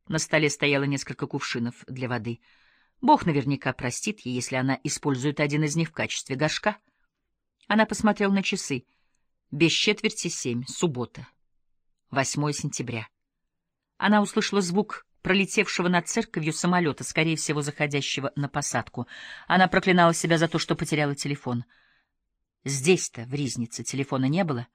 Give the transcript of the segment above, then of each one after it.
На столе стояло несколько кувшинов для воды. Бог наверняка простит ей, если она использует один из них в качестве горшка. Она посмотрела на часы. Без четверти 7, суббота, 8 сентября. Она услышала звук пролетевшего над церковью самолета, скорее всего, заходящего на посадку. Она проклинала себя за то, что потеряла телефон. Здесь-то, в Ризнице, телефона не было.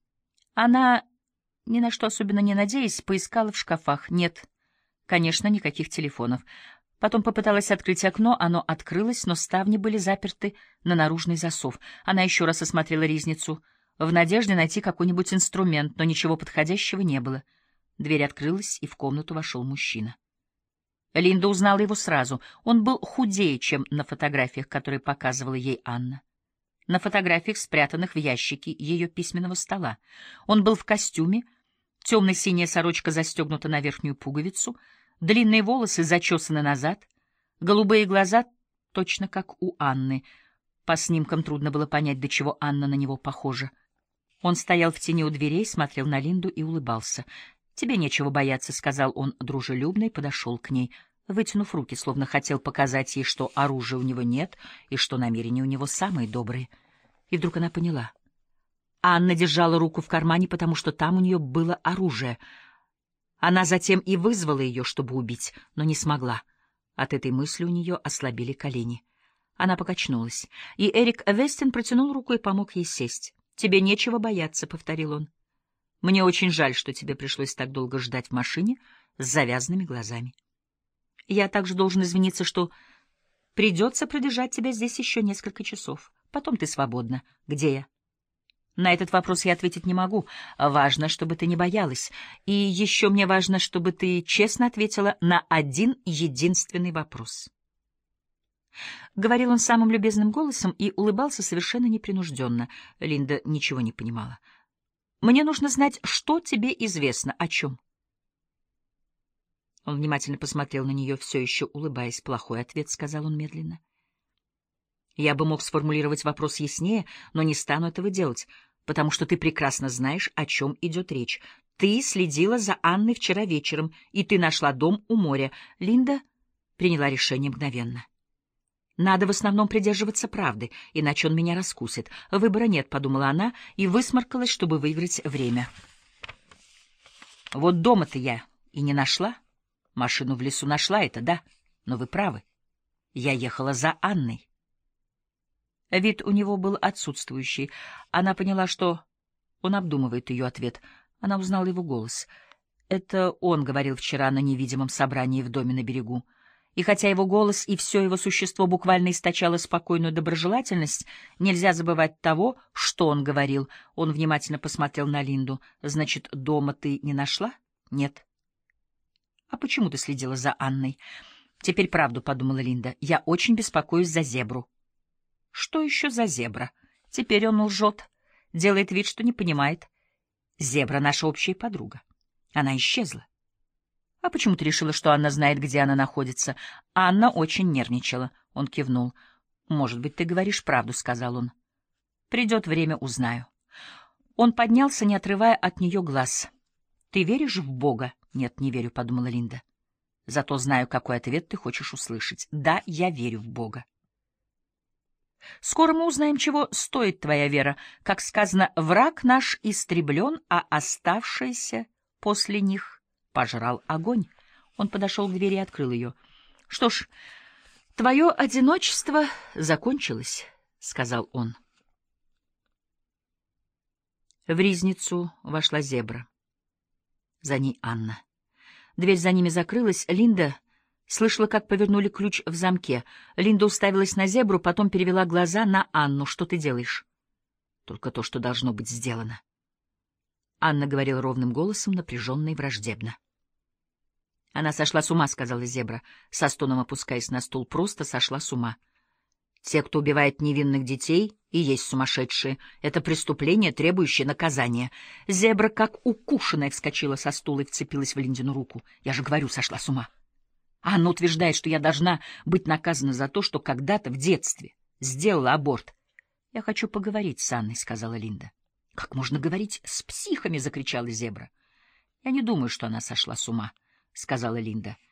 Она, ни на что особенно не надеясь, поискала в шкафах. Нет, конечно, никаких телефонов. Потом попыталась открыть окно, оно открылось, но ставни были заперты на наружный засов. Она еще раз осмотрела Ризницу, в надежде найти какой-нибудь инструмент, но ничего подходящего не было. Дверь открылась, и в комнату вошел мужчина. Линда узнала его сразу. Он был худее, чем на фотографиях, которые показывала ей Анна. На фотографиях, спрятанных в ящике ее письменного стола. Он был в костюме, темно-синяя сорочка застегнута на верхнюю пуговицу, длинные волосы зачесаны назад, голубые глаза точно как у Анны. По снимкам трудно было понять, до чего Анна на него похожа. Он стоял в тени у дверей, смотрел на Линду и улыбался. «Тебе нечего бояться», — сказал он дружелюбно и подошел к ней, вытянув руки, словно хотел показать ей, что оружия у него нет и что намерения у него самые добрые. И вдруг она поняла. Анна держала руку в кармане, потому что там у нее было оружие. Она затем и вызвала ее, чтобы убить, но не смогла. От этой мысли у нее ослабели колени. Она покачнулась, и Эрик Вестин протянул руку и помог ей сесть. «Тебе нечего бояться», — повторил он. «Мне очень жаль, что тебе пришлось так долго ждать в машине с завязанными глазами. Я также должен извиниться, что придется продержать тебя здесь еще несколько часов. Потом ты свободна. Где я?» «На этот вопрос я ответить не могу. Важно, чтобы ты не боялась. И еще мне важно, чтобы ты честно ответила на один единственный вопрос». Говорил он самым любезным голосом и улыбался совершенно непринужденно. Линда ничего не понимала. «Мне нужно знать, что тебе известно, о чем». Он внимательно посмотрел на нее, все еще улыбаясь. «Плохой ответ», — сказал он медленно. «Я бы мог сформулировать вопрос яснее, но не стану этого делать, потому что ты прекрасно знаешь, о чем идет речь. Ты следила за Анной вчера вечером, и ты нашла дом у моря». Линда приняла решение мгновенно. «Надо в основном придерживаться правды, иначе он меня раскусит. Выбора нет», — подумала она и высморкалась, чтобы выиграть время. «Вот дома-то я и не нашла. Машину в лесу нашла, это да, но вы правы. Я ехала за Анной». Вид у него был отсутствующий. Она поняла, что он обдумывает ее ответ. Она узнала его голос. Это он говорил вчера на невидимом собрании в доме на берегу. И хотя его голос и все его существо буквально источало спокойную доброжелательность, нельзя забывать того, что он говорил. Он внимательно посмотрел на Линду. «Значит, дома ты не нашла?» «Нет». «А почему ты следила за Анной?» «Теперь правду», — подумала Линда. «Я очень беспокоюсь за зебру». «Что еще за зебра?» Теперь он лжет, делает вид, что не понимает. «Зебра — наша общая подруга. Она исчезла». «А почему ты решила, что Анна знает, где она находится?» Анна очень нервничала. Он кивнул. «Может быть, ты говоришь правду», — сказал он. «Придет время, узнаю». Он поднялся, не отрывая от нее глаз. «Ты веришь в Бога?» «Нет, не верю», — подумала Линда. «Зато знаю, какой ответ ты хочешь услышать. Да, я верю в Бога». «Скоро мы узнаем, чего стоит твоя вера. Как сказано, враг наш истреблен, а оставшиеся после них пожрал огонь». Он подошел к двери и открыл ее. «Что ж, твое одиночество закончилось», — сказал он. В Ризницу вошла зебра. За ней Анна. Дверь за ними закрылась. Линда слышала, как повернули ключ в замке. Линда уставилась на зебру, потом перевела глаза на Анну. «Что ты делаешь?» «Только то, что должно быть сделано». Анна говорила ровным голосом, напряженно и враждебно. «Она сошла с ума», — сказала зебра, со стоном опускаясь на стул. «Просто сошла с ума. Те, кто убивает невинных детей, и есть сумасшедшие. Это преступление, требующее наказания». Зебра, как укушенная, вскочила со стула и вцепилась в Линдину руку. «Я же говорю, сошла с ума. Анна утверждает, что я должна быть наказана за то, что когда-то в детстве сделала аборт». «Я хочу поговорить с Анной», — сказала Линда. «Как можно говорить с психами?» — закричала зебра. «Я не думаю, что она сошла с ума. — сказала Линда.